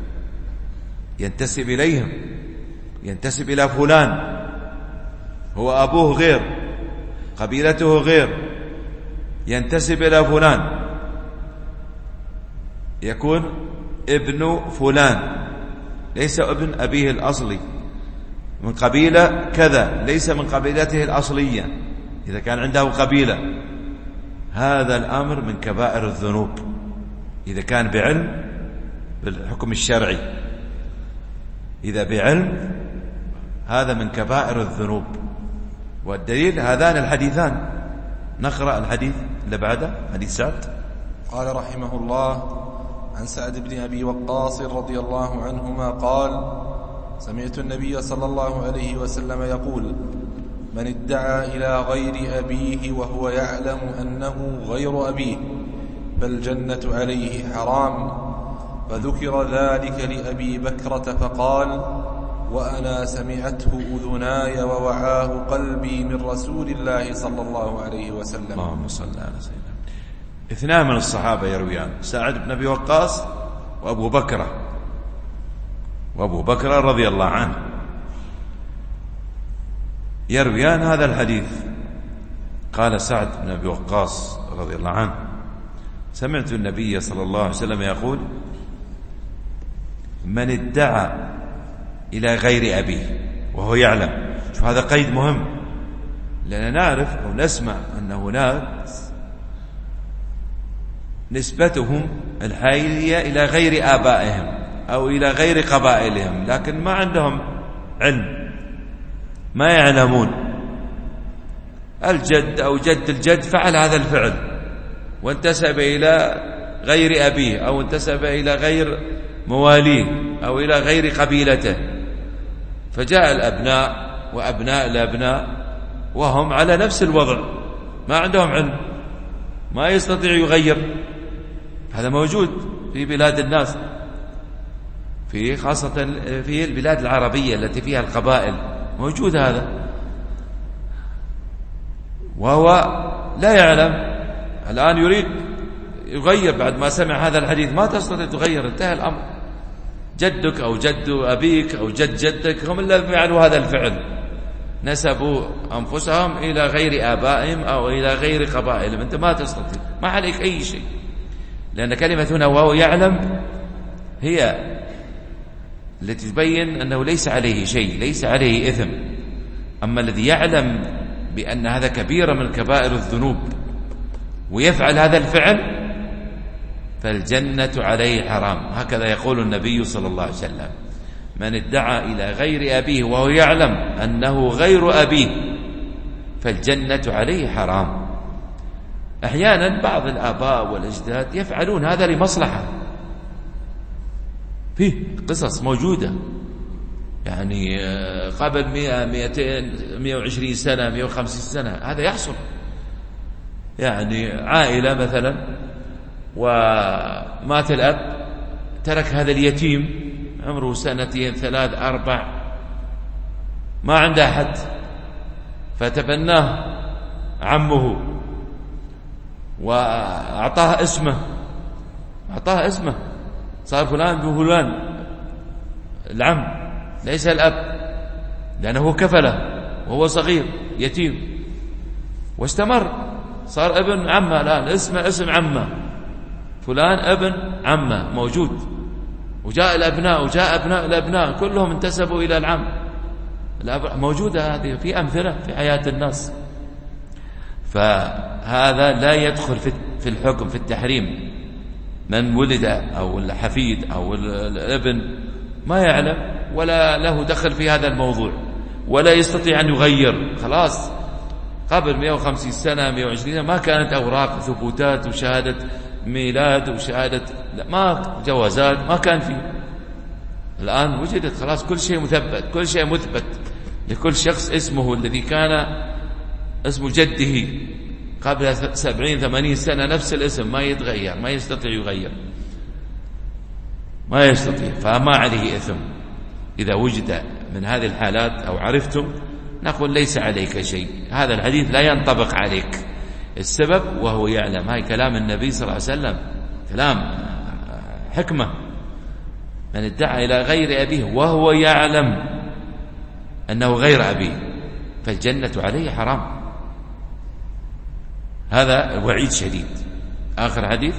[SPEAKER 2] ينتسب إليهم، ينتسب إلى فلان، هو أبوه غير، قبيلته غير، ينتسب إلى فلان، يكون ابن فلان ليس ابن أبيه الأصلي، من قبيلة كذا ليس من قبيلته الأصلية، إذا كان عنده قبيلة. هذا الأمر من كبائر الذنوب إذا كان بعلم بالحكم الشرعي، إذا بعلم هذا من كبائر الذنوب. والدليل هذان الحديثان. نقرأ الحديث اللي بعده، حديث سعد.
[SPEAKER 3] قال رحمه الله: عن سعد بن أبي وقاص رضي الله عنهما قال: سمعت النبي صلى الله عليه وسلم يقول: من ادعى إلى غير أبيه وهو يعلم أنه غير أبيه فالجنة عليه حرام. فذكر ذلك لأبي بكرة فقال: وأنا سمعته أذناي ووعاه قلبي من رسول الله صلى الله عليه وسلم.
[SPEAKER 2] اللهم صل على سيدنا. اثنان من الصحابة يرويان، سعد بن أبي وقاص وأبو بكرة، وأبو بكرة رضي الله عنه يرويان هذا الحديث. قال سعد بن أبي وقاص رضي الله عنه: سمعت النبي صلى الله عليه وسلم يقول: من ادعى إلى غير أبيه وهو يعلم. شوف هذا قيد مهم، لأننا نعرف أو نسمع أن هناك نسبتهم الحقيقية إلى غير آبائهم أو إلى غير قبائلهم، لكن ما عندهم علم، ما يعلمون الجد أو جد الجد فعل هذا الفعل وانتسب إلى غير أبيه أو انتسب إلى غير مواليه أو إلى غير قبيلته، فجاء الأبناء وأبناء الأبناء وهم على نفس الوضع، ما عندهم علم، ما يستطيع يغير. هذا موجود في بلاد الناس، في خاصة في البلاد العربية التي فيها القبائل موجود هذا، وهو لا يعلم. الآن يريد يغير بعد ما سمع هذا الحديث، ما تستطيع تغير، انتهى الأمر. جدك أو جد أبيك أو جد جدك هم الذين فعلوا هذا الفعل، نسبوا أنفسهم إلى غير آبائهم أو إلى غير قبائلهم، أنت ما تستطيع، ما عليك أي شيء، لأن كلمة هنا وهو يعلم هي التي تبين أنه ليس عليه شيء، ليس عليه إثم. أما الذي يعلم بأن هذا كبيرة من كبائر الذنوب ويفعل هذا الفعل فالجنة عليه حرام، هكذا يقول النبي صلى الله عليه وسلم: من ادعى إلى غير أبيه وهو يعلم أنه غير أبيه فالجنة عليه حرام. أحيانا بعض الآباء والأجداد يفعلون هذا لمصلحة، فيه قصص موجودة، يعني قبل مئة مئتين مئة وعشرين سنة مئة وخمسين سنة هذا يحصل. يعني عائلة مثلا ومات الأب، ترك هذا اليتيم عمره سنتين ثلاث أربع ما عنده أحد، فتبناه عمه وأعطاه اسمه، أعطاه اسمه صار فلان بفلان، العم ليس الأب، لأنه كفله وهو صغير يتيم، واستمر صار ابن عمه، الآن اسمه اسم عمه، فلان ابن عمه موجود. وجاء الأبناء وجاء أبناء الأبناء كلهم انتسبوا إلى العم، موجودة هذه في أمثلة في حياة الناس. فهذا لا يدخل في الحكم في التحريم. من ولد أو الحفيد أو الابن ما يعلم ولا له دخل في هذا الموضوع ولا يستطيع أن يغير، خلاص قبل مئة وخمسين سنة مئة وعشرين سنة ما كانت أوراق ثبوتات وشهادة ميلاد وشهادة ما جوازات ما كان فيه. الآن وجدت خلاص كل شيء مثبت، كل شيء مثبت لكل شخص، اسمه الذي كان اسم جده قبل سبعين ثمانين سنة نفس الاسم، ما يتغير، ما يستطيع يغير، ما يستطيع، فما عليه إثم. إذا وجد من هذه الحالات أو عرفتم نقول ليس عليك شيء، هذا الحديث لا ينطبق عليك. السبب وهو يعلم، هاي كلام النبي صلى الله عليه وسلم، كلام حكمة. من ادعى إلى غير أبيه وهو يعلم أنه غير أبيه فالجنة عليه حرام. هذا وعيد شديد. آخر حديث.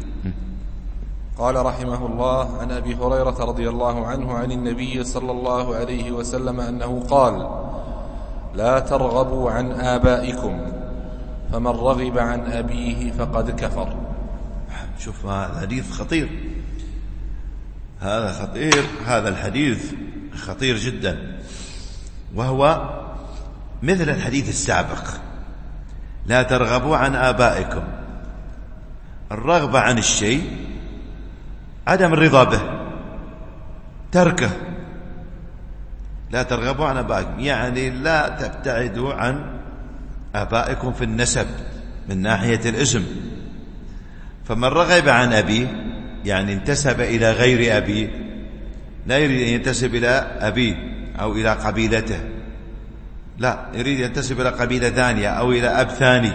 [SPEAKER 3] قال رحمه الله: عن أبي هريرة رضي الله عنه عن النبي صلى الله عليه وسلم أنه قال: لا ترغبوا عن آبائكم فمن رغب عن أبيه فقد كفر.
[SPEAKER 1] شوف هذا حديث خطير، هذا خطير، هذا الحديث خطير جدا، وهو مثل الحديث السابق: لا ترغبوا عن آبائكم. الرغبة عن الشيء عدم الرضا به، تركه. لا ترغبوا عن آبائكم يعني لا تبتعدوا عن آبائكم في النسب من ناحية الاسم. فمن رغب عن أبيه يعني انتسب إلى غير أبيه، لا يريد أن ينتسب إلى أبيه أو إلى قبيلته، لا يريد أن ينتسب إلى قبيلة ثانية أو إلى أب ثاني.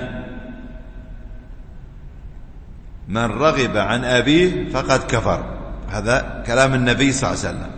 [SPEAKER 1] من رغب عن أبيه فقد كفر، هذا كلام النبي صلى الله عليه وسلم.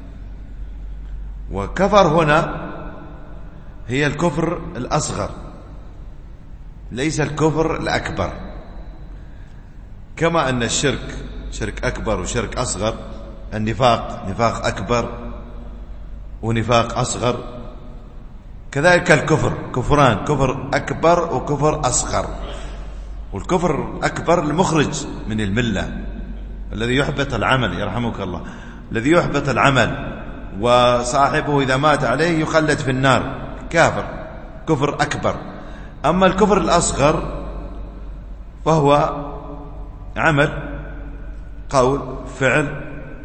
[SPEAKER 1] وكفر هنا هي الكفر الأصغر، ليس الكفر الأكبر. كما أن الشرك شرك أكبر وشرك أصغر، النفاق نفاق أكبر ونفاق أصغر، كذلك الكفر كفران، كفر أكبر وكفر أصغر. والكفر الأكبر المخرج من الملة، الذي يحبط العمل، يرحمك الله، الذي يحبط العمل وصاحبه إذا مات عليه يخلد في النار، كافر، كفر أكبر. أما الكفر الأصغر فهو عمل، قول، فعل،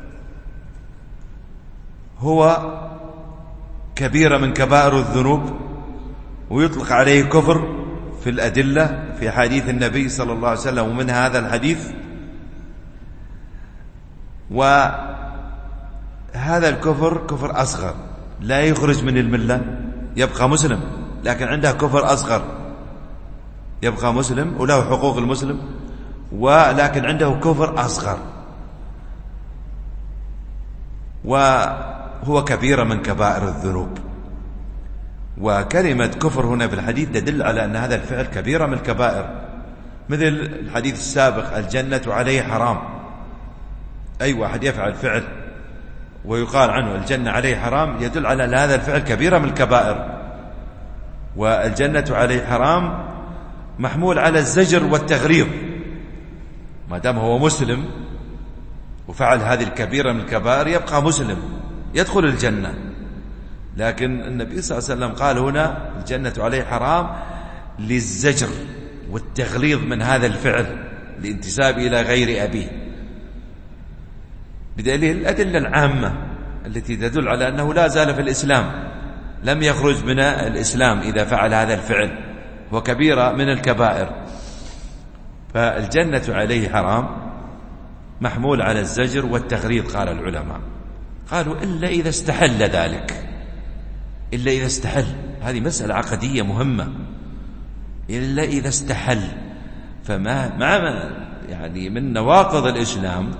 [SPEAKER 1] هو كبيرة من كبائر الذنوب، ويطلق عليه كفر في الأدلة في حديث النبي صلى الله عليه وسلم، ومن هذا الحديث. وهذا الكفر كفر أصغر لا يخرج من الملة، يبقى مسلم، لكن عنده كفر أصغر، يبقى مسلم وله حقوق المسلم، ولكن عنده كفر أصغر، وهو كبيرة من كبائر الذنوب. وكلمة كفر هنا في الحديث تدل على أن هذا الفعل كبيرة من الكبائر، مثل الحديث السابق الجنة عليه حرام. أي واحد يفعل فعل ويقال عنه الجنة عليه حرام يدل على أن هذا الفعل كبيرة من الكبائر. والجنة عليه حرام محمول على الزجر والتغريض، ما دام هو مسلم وفعل هذه الكبيرة من الكبائر يبقى مسلم يدخل الجنة. لكن النبي صلى الله عليه وسلم قال هنا الجنة عليه حرام للزجر والتغليظ من هذا الفعل، الانتساب إلى غير أبيه، بدليل الأدلة العامة التي تدل على أنه لا زال في الإسلام، لم يخرج من الإسلام إذا فعل هذا الفعل، وكبيرة من الكبائر. فالجنة عليه حرام محمول على الزجر والتغليظ. قال العلماء قالوا إلا إذا استحل ذلك، إلا إذا استحل، هذه مسألة عقدية مهمة، إلا إذا استحل. فما مع يعني من نواقض الإسلام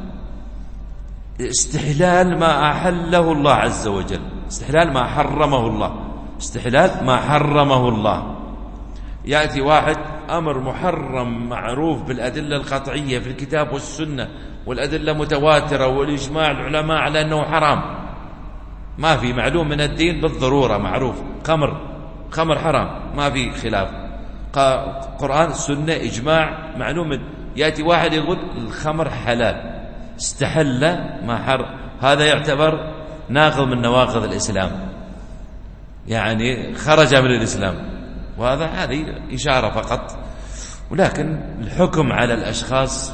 [SPEAKER 1] استحلال ما أحله الله عز وجل، استحلال ما حرمه الله، استحلال ما حرمه الله. يأتي واحد أمر محرم معروف بالأدلة القطعية في الكتاب والسنة والأدلة متواترة والإجماع العلماء على أنه حرام، ما في معلوم من الدين بالضرورة معروف، خمر خمر حرام ما في خلاف، قرآن السنة إجماع معلوم. يأتي واحد يقول الخمر حلال، استحل ما حر، هذا يعتبر ناقض من نواقض الإسلام، يعني خرج من الإسلام، وهذا هذه إشارة فقط. ولكن الحكم على الأشخاص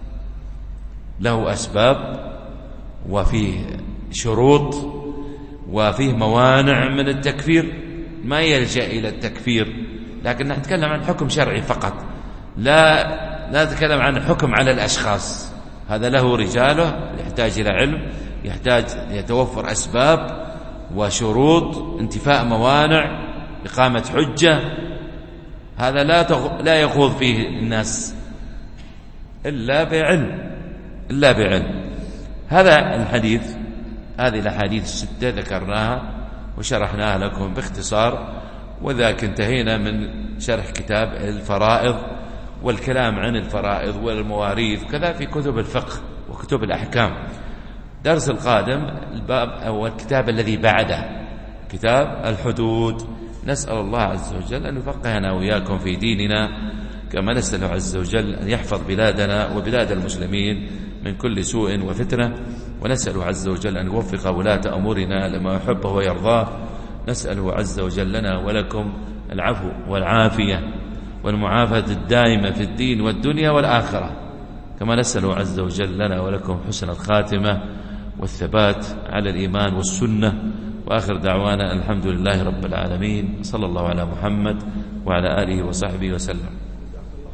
[SPEAKER 1] له أسباب وفيه شروط وفيه موانع من التكفير، ما يلجأ إلى التكفير، لكن نتكلم عن حكم شرعي فقط، لا لا نتكلم عن الحكم على الأشخاص. هذا له رجاله، يحتاج إلى علم، يحتاج يتوفر أسباب وشروط، انتفاء موانع، إقامة حجة. هذا لا تغ... لا يخوض فيه الناس إلا بعلم، إلا بعلم. هذا الحديث، هذه الأحاديث الستة ذكرناها وشرحناها لكم باختصار، وذاك انتهينا من شرح كتاب الفرائض والكلام عن الفرائض والمواريث، كذا في كتب الفقه وكتب الأحكام. درس القادم الباب أو الكتاب الذي بعده، كتاب الحدود. نسأل الله عز وجل أن يفقهنا وإياكم في ديننا، كما نسأل عز وجل أن يحفظ بلادنا وبلاد المسلمين من كل سوء وفتنة، ونسأل عز وجل أن يوفق ولاة أمورنا لما يحبه ويرضاه. نسأله عز وجل لنا ولكم العفو والعافية والمعافاة الدائمة في الدين والدنيا والآخرة، كما نسأله عز وجل لنا ولكم حسن الخاتمة والثبات على الإيمان والسنة. وآخر دعوانا الحمد لله رب العالمين، صلى الله على محمد وعلى آله وصحبه وسلم.